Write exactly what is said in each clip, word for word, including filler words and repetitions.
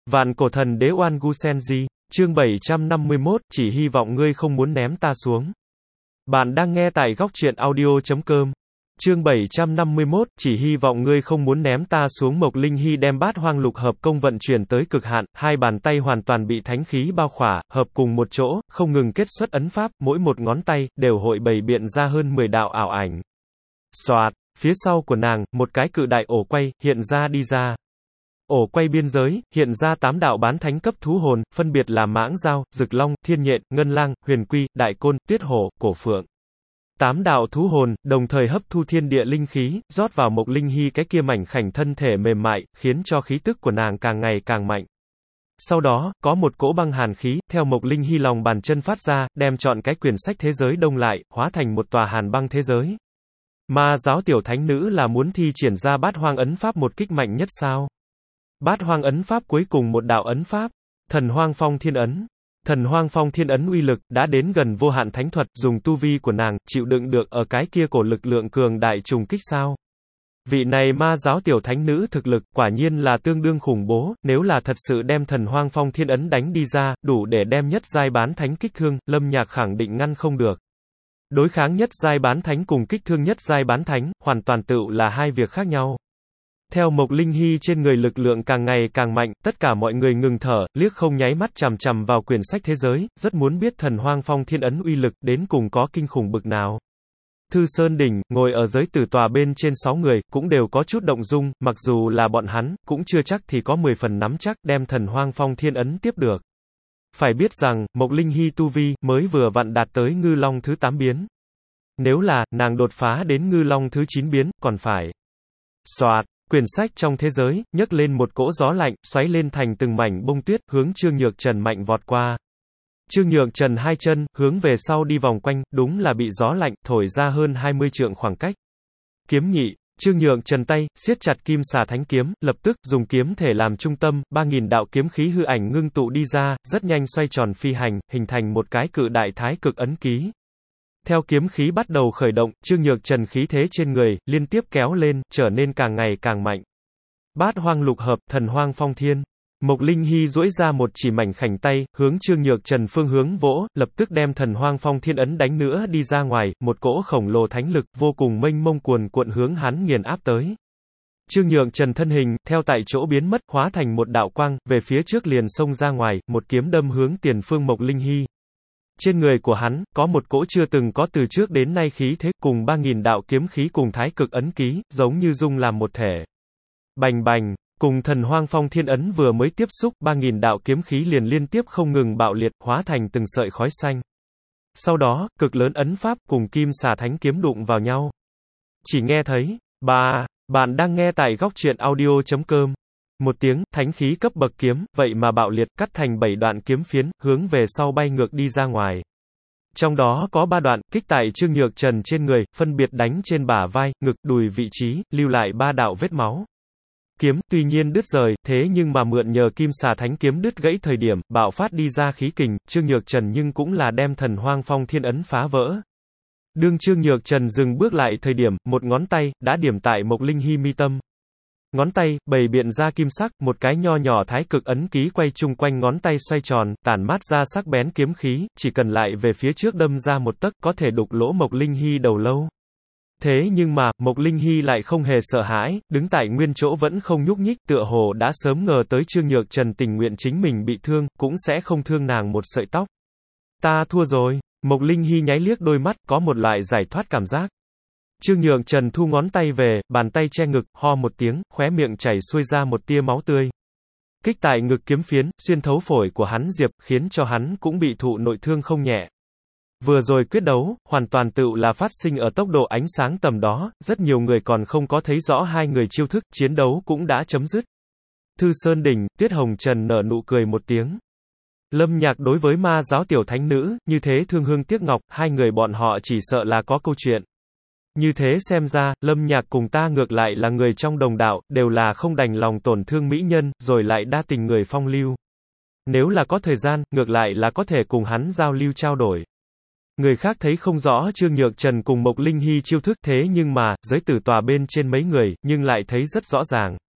Vạn cổ thần đế Oan Gu Senji, chương bảy trăm năm mươi mốt, chỉ hy vọng ngươi không muốn ném ta xuống. Bạn đang nghe tại góc truyện audio chấm com. Chương bảy trăm năm mươi mốt, chỉ hy vọng ngươi không muốn ném ta xuống. Mộc Linh Hy đem Bát Hoang Lục Hợp Công vận chuyển tới cực hạn, hai bàn tay hoàn toàn bị thánh khí bao khỏa, hợp cùng một chỗ, không ngừng kết xuất ấn pháp, mỗi một ngón tay đều hội bày biện ra hơn mười đạo ảo ảnh. Soạt, phía sau của nàng, một cái cự đại ổ quay hiện ra đi ra. Ổ quay biên giới, hiện ra tám đạo bán thánh cấp thú hồn, phân biệt là Mãng Dao, Dực Long, Thiên Nhện, Ngân Lang, Huyền Quy, Đại Côn, Tuyết Hổ, Cổ Phượng. Tám đạo thú hồn, đồng thời hấp thu thiên địa linh khí, rót vào Mộc Linh Hy cái kia mảnh khảnh thân thể mềm mại, khiến cho khí tức của nàng càng ngày càng mạnh. Sau đó, có một cỗ băng hàn khí, theo Mộc Linh Hy lòng bàn chân phát ra, đem trọn cái quyển sách thế giới đông lại, hóa thành một tòa hàn băng thế giới. Ma giáo tiểu thánh nữ là muốn thi triển ra Bát Hoang ấn pháp một kích mạnh nhất sao? Bát Hoang ấn pháp cuối cùng một đạo ấn pháp, Thần Hoang Phong Thiên ấn. Thần Hoang Phong Thiên ấn uy lực đã đến gần vô hạn thánh thuật, dùng tu vi của nàng chịu đựng được ở cái kia cổ lực lượng cường đại trùng kích sao? Vị này ma giáo tiểu thánh nữ thực lực quả nhiên là tương đương khủng bố, nếu là thật sự đem Thần Hoang Phong Thiên ấn đánh đi ra, đủ để đem nhất giai bán thánh kích thương, Lâm Nhạc khẳng định ngăn không được. Đối kháng nhất giai bán thánh cùng kích thương nhất giai bán thánh, hoàn toàn tựu là hai việc khác nhau. Theo Mộc Linh Hy trên người lực lượng càng ngày càng mạnh, tất cả mọi người ngừng thở, liếc không nháy mắt chằm chằm vào quyển sách thế giới, rất muốn biết Thần Hoang Phong Thiên ấn uy lực đến cùng có kinh khủng bực nào. Thư Sơn Đỉnh, ngồi ở giới tử tòa bên trên sáu người, cũng đều có chút động dung, mặc dù là bọn hắn, cũng chưa chắc thì có mười phần nắm chắc đem Thần Hoang Phong Thiên ấn tiếp được. Phải biết rằng, Mộc Linh Hy tu vi, mới vừa vặn đạt tới ngư long thứ tám biến. Nếu là, nàng đột phá đến ngư long thứ chín biến, còn phải. Soạt, quyển sách trong thế giới, nhấc lên một cỗ gió lạnh, xoáy lên thành từng mảnh bông tuyết, hướng Trương Nhược Trần mạnh vọt qua. Trương Nhược Trần hai chân, hướng về sau đi vòng quanh, đúng là bị gió lạnh, thổi ra hơn hai mươi trượng khoảng cách. Kiếm nhị. Trương Nhược Trần tay, siết chặt Kim Xà Thánh kiếm, lập tức, dùng kiếm thể làm trung tâm, ba nghìn đạo kiếm khí hư ảnh ngưng tụ đi ra, rất nhanh xoay tròn phi hành, hình thành một cái cự đại thái cực ấn ký. Theo kiếm khí bắt đầu khởi động, Trương Nhược Trần khí thế trên người, liên tiếp kéo lên, trở nên càng ngày càng mạnh. Bát Hoang Lục Hợp, Thần Hoang Phong Thiên. Mộc Linh Hy duỗi ra một chỉ mảnh khảnh tay, hướng Trương Nhược Trần phương hướng vỗ, lập tức đem Thần Hoang Phong Thiên ấn đánh nữa đi ra ngoài, một cỗ khổng lồ thánh lực, vô cùng mênh mông cuồn cuộn hướng hắn nghiền áp tới. Trương Nhược Trần thân hình, theo tại chỗ biến mất, hóa thành một đạo quang, về phía trước liền xông ra ngoài, một kiếm đâm hướng tiền phương Mộc Linh Hy. Trên người của hắn, có một cỗ chưa từng có từ trước đến nay khí thế, cùng ba nghìn đạo kiếm khí cùng thái cực ấn ký, giống như dung làm một thể. Bành bành, cùng Thần Hoang Phong Thiên ấn vừa mới tiếp xúc, ba nghìn đạo kiếm khí liền liên tiếp không ngừng bạo liệt, hóa thành từng sợi khói xanh. Sau đó, cực lớn ấn pháp, cùng Kim Xà Thánh kiếm đụng vào nhau. Chỉ nghe thấy, ba, bạn đang nghe tại góc truyện audio chấm com. Một tiếng, thánh khí cấp bậc kiếm, vậy mà bạo liệt, cắt thành bảy đoạn kiếm phiến, hướng về sau bay ngược đi ra ngoài. Trong đó có ba đoạn, kích tại Trương Nhược Trần trên người, phân biệt đánh trên bả vai, ngực, đùi vị trí, lưu lại ba đạo vết máu. Kiếm, tuy nhiên đứt rời, thế nhưng mà mượn nhờ Kim Xà Thánh kiếm đứt gãy thời điểm, bạo phát đi ra khí kình, Trương Nhược Trần nhưng cũng là đem Thần Hoang Phong Thiên ấn phá vỡ. Đương Trương Nhược Trần dừng bước lại thời điểm, một ngón tay, đã điểm tại Mộc Linh Hy mi tâm. Ngón tay, bày biện ra kim sắc, một cái nho nhỏ thái cực ấn ký quay chung quanh ngón tay xoay tròn, tản mát ra sắc bén kiếm khí, chỉ cần lại về phía trước đâm ra một tấc, có thể đục lỗ Mộc Linh Hy đầu lâu. Thế nhưng mà, Mộc Linh Hy lại không hề sợ hãi, đứng tại nguyên chỗ vẫn không nhúc nhích, tựa hồ đã sớm ngờ tới Trương Nhược Trần tình nguyện chính mình bị thương, cũng sẽ không thương nàng một sợi tóc. Ta thua rồi. Mộc Linh Hy nháy liếc đôi mắt, có một loại giải thoát cảm giác. Trương Nhược Trần thu ngón tay về, bàn tay che ngực, ho một tiếng, khóe miệng chảy xuôi ra một tia máu tươi. Kích tại ngực kiếm phiến, xuyên thấu phổi của hắn Diệp, khiến cho hắn cũng bị thụ nội thương không nhẹ. Vừa rồi quyết đấu, hoàn toàn tựu là phát sinh ở tốc độ ánh sáng tầm đó, rất nhiều người còn không có thấy rõ hai người chiêu thức, chiến đấu cũng đã chấm dứt. Thư Sơn Đỉnh, Tuyết Hồng Trần nở nụ cười một tiếng. Lâm Nhạc đối với ma giáo tiểu thánh nữ, như thế thương hương tiếc ngọc, hai người bọn họ chỉ sợ là có câu chuyện. Như thế xem ra, Lâm Nhạc cùng ta ngược lại là người trong đồng đạo, đều là không đành lòng tổn thương mỹ nhân, rồi lại đa tình người phong lưu. Nếu là có thời gian, ngược lại là có thể cùng hắn giao lưu trao đổi. Người khác thấy không rõ Trương Nhược Trần cùng Mộc Linh Hy chiêu thức, thế nhưng mà, giới tử tòa bên trên mấy người, nhưng lại thấy rất rõ ràng.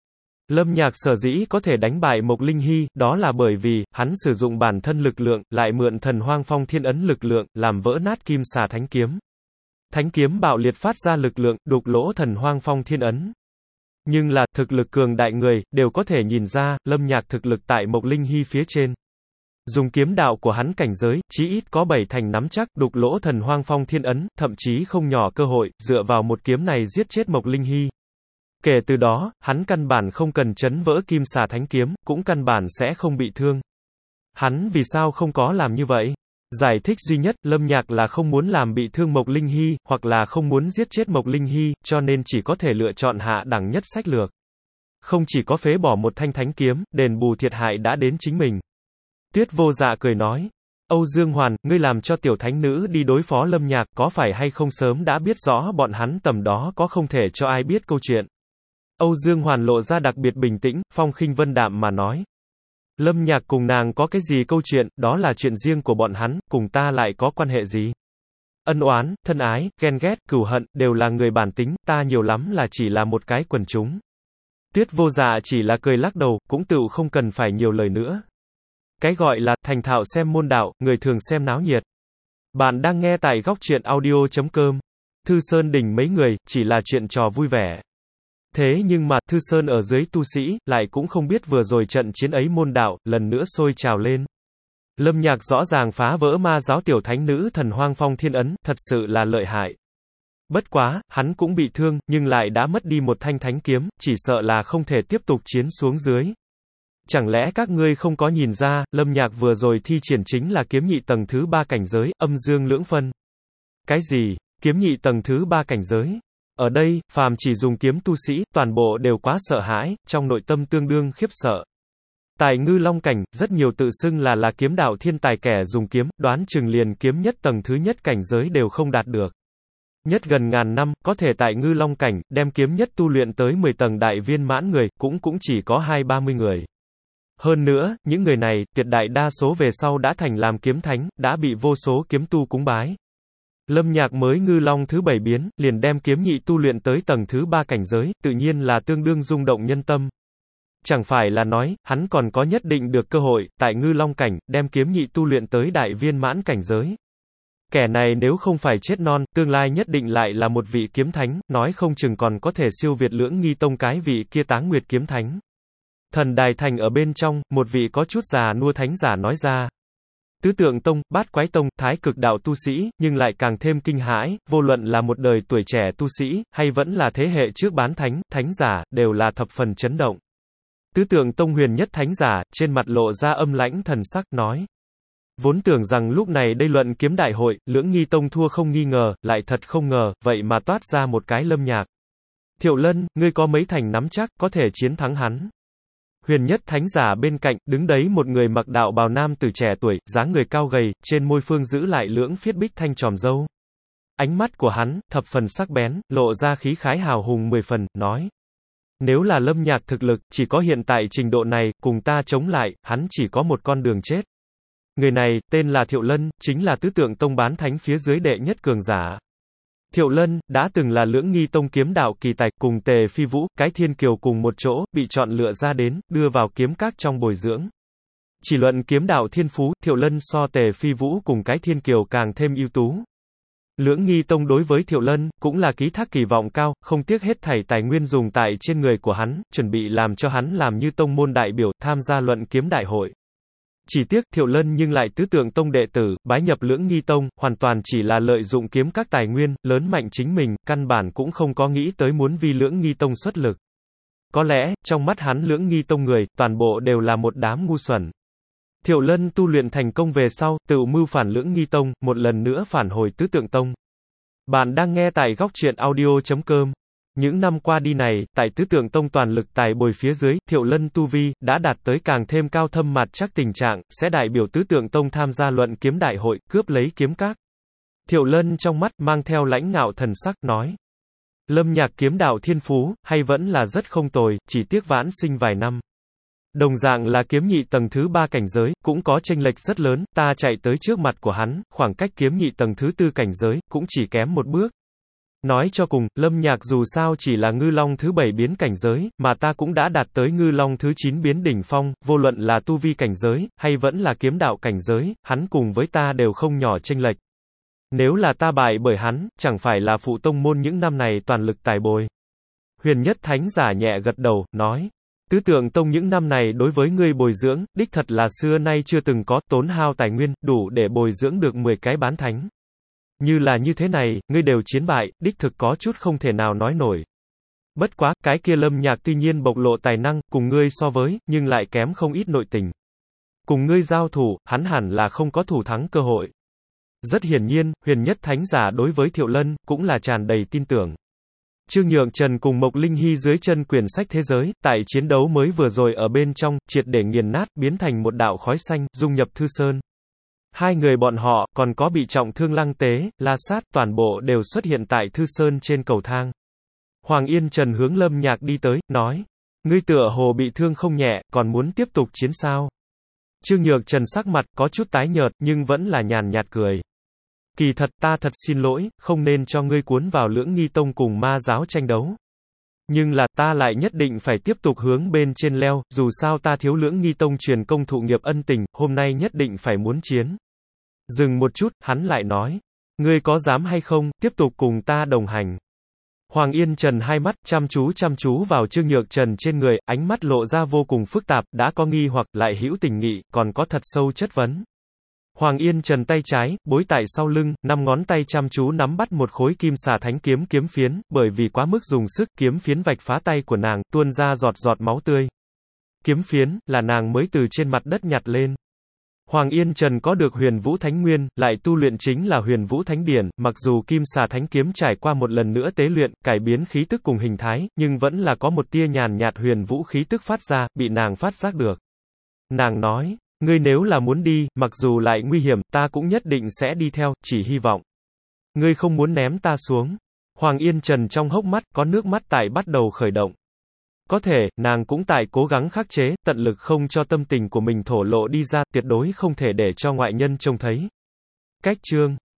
Lâm Nhạc sở dĩ có thể đánh bại Mộc Linh Hy, đó là bởi vì, hắn sử dụng bản thân lực lượng, lại mượn thần hoang phong thiên ấn lực lượng, làm vỡ nát kim xà thánh kiếm. Thánh kiếm bạo liệt phát ra lực lượng, đục lỗ thần hoang phong thiên ấn. Nhưng là, thực lực cường đại người, đều có thể nhìn ra, Lâm Nhạc thực lực tại Mộc Linh Hy phía trên. Dùng kiếm đạo của hắn cảnh giới, chí ít có bảy thành nắm chắc, đục lỗ thần hoang phong thiên ấn, thậm chí không nhỏ cơ hội, dựa vào một kiếm này giết chết Mộc Linh Hy. Kể từ đó, hắn căn bản không cần chấn vỡ kim xà thánh kiếm, cũng căn bản sẽ không bị thương. Hắn vì sao không có làm như vậy? Giải thích duy nhất, Lâm Nhạc là không muốn làm bị thương Mộc Linh Hy, hoặc là không muốn giết chết Mộc Linh Hy, cho nên chỉ có thể lựa chọn hạ đẳng nhất sách lược. Không chỉ có phế bỏ một thanh thánh kiếm, đền bù thiệt hại đã đến chính mình. Tuyết Vô Dạ cười nói, Âu Dương Hoàn, ngươi làm cho tiểu thánh nữ đi đối phó Lâm Nhạc, có phải hay không sớm đã biết rõ bọn hắn tầm đó có không thể cho ai biết câu chuyện. Âu Dương Hoàn lộ ra đặc biệt bình tĩnh, phong khinh vân đạm mà nói. Lâm Nhạc cùng nàng có cái gì câu chuyện, đó là chuyện riêng của bọn hắn, cùng ta lại có quan hệ gì? Ân oán, thân ái, ghen ghét, cừu hận, đều là người bản tính, ta nhiều lắm là chỉ là một cái quần chúng. Tuyết Vô Dạ chỉ là cười lắc đầu, cũng tựu không cần phải nhiều lời nữa. Cái gọi là, thành thạo xem môn đạo, người thường xem náo nhiệt. Bạn đang nghe tại góc truyện audio chấm com. Thư Sơn Đình mấy người, chỉ là chuyện trò vui vẻ. Thế nhưng mà, Thư Sơn ở dưới tu sĩ, lại cũng không biết vừa rồi trận chiến ấy môn đạo, lần nữa sôi trào lên. Lâm Nhạc rõ ràng phá vỡ ma giáo tiểu thánh nữ thần hoang phong thiên ấn, thật sự là lợi hại. Bất quá, hắn cũng bị thương, nhưng lại đã mất đi một thanh thánh kiếm, chỉ sợ là không thể tiếp tục chiến xuống dưới. Chẳng lẽ các ngươi không có nhìn ra, Lâm Nhạc vừa rồi thi triển chính là kiếm nhị tầng thứ ba cảnh giới, âm dương lưỡng phân. Cái gì? Kiếm nhị tầng thứ ba cảnh giới? Ở đây, phàm chỉ dùng kiếm tu sĩ, toàn bộ đều quá sợ hãi, trong nội tâm tương đương khiếp sợ. Tại Ngư Long cảnh, rất nhiều tự xưng là là kiếm đạo thiên tài kẻ dùng kiếm, đoán chừng liền kiếm nhất tầng thứ nhất cảnh giới đều không đạt được. Nhất gần ngàn năm, có thể tại Ngư Long cảnh, đem kiếm nhất tu luyện tới mười tầng đại viên mãn người, cũng cũng chỉ có hai ba mươi người. Hơn nữa, những người này, tuyệt đại đa số về sau đã thành làm kiếm thánh, đã bị vô số kiếm tu cúng bái. Lâm Nhạc mới Ngư Long thứ bảy biến, liền đem kiếm nhị tu luyện tới tầng thứ ba cảnh giới, tự nhiên là tương đương rung động nhân tâm. Chẳng phải là nói, hắn còn có nhất định được cơ hội, tại Ngư Long cảnh, đem kiếm nhị tu luyện tới đại viên mãn cảnh giới. Kẻ này nếu không phải chết non, tương lai nhất định lại là một vị kiếm thánh, nói không chừng còn có thể siêu việt Lưỡng Nghi Tông cái vị kia Táng Nguyệt kiếm thánh. Thần Đài Thành ở bên trong, một vị có chút già nua thánh giả nói ra. Tứ Tượng Tông, Bát Quái Tông, Thái Cực đạo tu sĩ, nhưng lại càng thêm kinh hãi, vô luận là một đời tuổi trẻ tu sĩ, hay vẫn là thế hệ trước bán thánh, thánh giả, đều là thập phần chấn động. Tứ Tượng Tông huyền nhất thánh giả, trên mặt lộ ra âm lãnh thần sắc, nói. Vốn tưởng rằng lúc này đây luận kiếm đại hội, Lưỡng Nghi Tông thua không nghi ngờ, lại thật không ngờ, vậy mà toát ra một cái Lâm Nhạc. Thiệu Lân, ngươi có mấy thành nắm chắc, có thể chiến thắng hắn. Huyền nhất thánh giả bên cạnh, đứng đấy một người mặc đạo bào nam tử trẻ tuổi, dáng người cao gầy, trên môi phương giữ lại lưỡng phiết bích thanh tròm râu. Ánh mắt của hắn, thập phần sắc bén, lộ ra khí khái hào hùng mười phần, nói. Nếu là Lâm Nhạc thực lực, chỉ có hiện tại trình độ này, cùng ta chống lại, hắn chỉ có một con đường chết. Người này, tên là Thiệu Lân, chính là Tứ Tượng Tông bán thánh phía dưới đệ nhất cường giả. Thiệu Lân, đã từng là Lưỡng Nghi Tông kiếm đạo kỳ tài, cùng Tề Phi Vũ, cái thiên kiều cùng một chỗ, bị chọn lựa ra đến, đưa vào kiếm các trong bồi dưỡng. Chỉ luận kiếm đạo thiên phú, Thiệu Lân so Tề Phi Vũ cùng cái thiên kiều càng thêm ưu tú. Lưỡng Nghi Tông đối với Thiệu Lân, cũng là ký thác kỳ vọng cao, không tiếc hết thảy tài nguyên dùng tại trên người của hắn, chuẩn bị làm cho hắn làm như tông môn đại biểu, tham gia luận kiếm đại hội. Chỉ tiếc, Thiệu Lân nhưng lại Tứ Tượng Tông đệ tử, bái nhập Lưỡng Nghi Tông, hoàn toàn chỉ là lợi dụng kiếm các tài nguyên, lớn mạnh chính mình, căn bản cũng không có nghĩ tới muốn vì Lưỡng Nghi Tông xuất lực. Có lẽ, trong mắt hắn Lưỡng Nghi Tông người, toàn bộ đều là một đám ngu xuẩn. Thiệu Lân tu luyện thành công về sau, tự mưu phản Lưỡng Nghi Tông, một lần nữa phản hồi Tứ Tượng Tông. Bạn đang nghe tại góc truyện audio chấm com. Những năm qua đi này, tại Tứ Tượng Tông toàn lực tài bồi phía dưới, Thiệu Lân tu vi, đã đạt tới càng thêm cao thâm mặt chắc tình trạng, sẽ đại biểu Tứ Tượng Tông tham gia luận kiếm đại hội, cướp lấy kiếm các. Thiệu Lân trong mắt, mang theo lãnh ngạo thần sắc, nói. Lâm Nhạc kiếm đạo thiên phú, hay vẫn là rất không tồi, chỉ tiếc vãn sinh vài năm. Đồng dạng là kiếm nhị tầng thứ ba cảnh giới, cũng có chênh lệch rất lớn, ta chạy tới trước mặt của hắn, khoảng cách kiếm nhị tầng thứ tư cảnh giới, cũng chỉ kém một bước. Nói cho cùng, Lâm Nhạc dù sao chỉ là ngư long thứ bảy biến cảnh giới, mà ta cũng đã đạt tới ngư long thứ chín biến đỉnh phong, vô luận là tu vi cảnh giới, hay vẫn là kiếm đạo cảnh giới, hắn cùng với ta đều không nhỏ chênh lệch. Nếu là ta bại bởi hắn, chẳng phải là phụ tông môn những năm này toàn lực tài bồi. Huyền Nhất Thánh Giả nhẹ gật đầu, nói. Tứ Tượng Tông những năm này đối với ngươi bồi dưỡng, đích thật là xưa nay chưa từng có, tốn hao tài nguyên, đủ để bồi dưỡng được mười cái bán thánh. Như là như thế này, ngươi đều chiến bại, đích thực có chút không thể nào nói nổi. Bất quá, cái kia Lâm Nhạc tuy nhiên bộc lộ tài năng, cùng ngươi so với, nhưng lại kém không ít nội tình. Cùng ngươi giao thủ, hắn hẳn là không có thủ thắng cơ hội. Rất hiển nhiên, Huyền Nhất Thánh Giả đối với Thiệu Lân, cũng là tràn đầy tin tưởng. Trương Nhượng Trần cùng Mộc Linh Hy dưới chân quyển sách thế giới, tại chiến đấu mới vừa rồi ở bên trong, triệt để nghiền nát, biến thành một đạo khói xanh, dung nhập Thư Sơn. Hai người bọn họ, còn có bị trọng thương Lăng Tế, La Sát, toàn bộ đều xuất hiện tại Thư Sơn trên cầu thang. Hoàng Yên Trần hướng Lâm Nhạc đi tới, nói. Ngươi tựa hồ bị thương không nhẹ, còn muốn tiếp tục chiến sao? Trương Nhượng Trần sắc mặt, có chút tái nhợt, nhưng vẫn là nhàn nhạt cười. Kỳ thật, ta thật xin lỗi, không nên cho ngươi cuốn vào Lưỡng Nghi Tông cùng ma giáo tranh đấu. Nhưng là, ta lại nhất định phải tiếp tục hướng bên trên leo, dù sao ta thiếu Lưỡng Nghi Tông truyền công thụ nghiệp ân tình, hôm nay nhất định phải muốn chiến. Dừng một chút, hắn lại nói. Ngươi có dám hay không, tiếp tục cùng ta đồng hành. Hoàng Yên Trần hai mắt, chăm chú chăm chú vào Trương Nhượng Trần trên người, ánh mắt lộ ra vô cùng phức tạp, đã có nghi hoặc, lại hữu tình nghị, còn có thật sâu chất vấn. Hoàng Yên Trần tay trái, bối tại sau lưng, năm ngón tay chăm chú nắm bắt một khối kim xà thánh kiếm kiếm phiến, bởi vì quá mức dùng sức, kiếm phiến vạch phá tay của nàng, tuôn ra giọt giọt máu tươi. Kiếm phiến, là nàng mới từ trên mặt đất nhặt lên. Hoàng Yên Trần có được Huyền Vũ Thánh Nguyên, lại tu luyện chính là Huyền Vũ Thánh Điển, mặc dù kim xà thánh kiếm trải qua một lần nữa tế luyện, cải biến khí tức cùng hình thái, nhưng vẫn là có một tia nhàn nhạt huyền vũ khí tức phát ra, bị nàng phát giác được. Nàng nói. Ngươi nếu là muốn đi, mặc dù lại nguy hiểm, ta cũng nhất định sẽ đi theo, chỉ hy vọng. Ngươi không muốn ném ta xuống. Hoàng Yên Trần trong hốc mắt, có nước mắt tại bắt đầu khởi động. Có thể, nàng cũng tại cố gắng khắc chế, tận lực không cho tâm tình của mình thổ lộ đi ra, tuyệt đối không thể để cho ngoại nhân trông thấy. Cách chương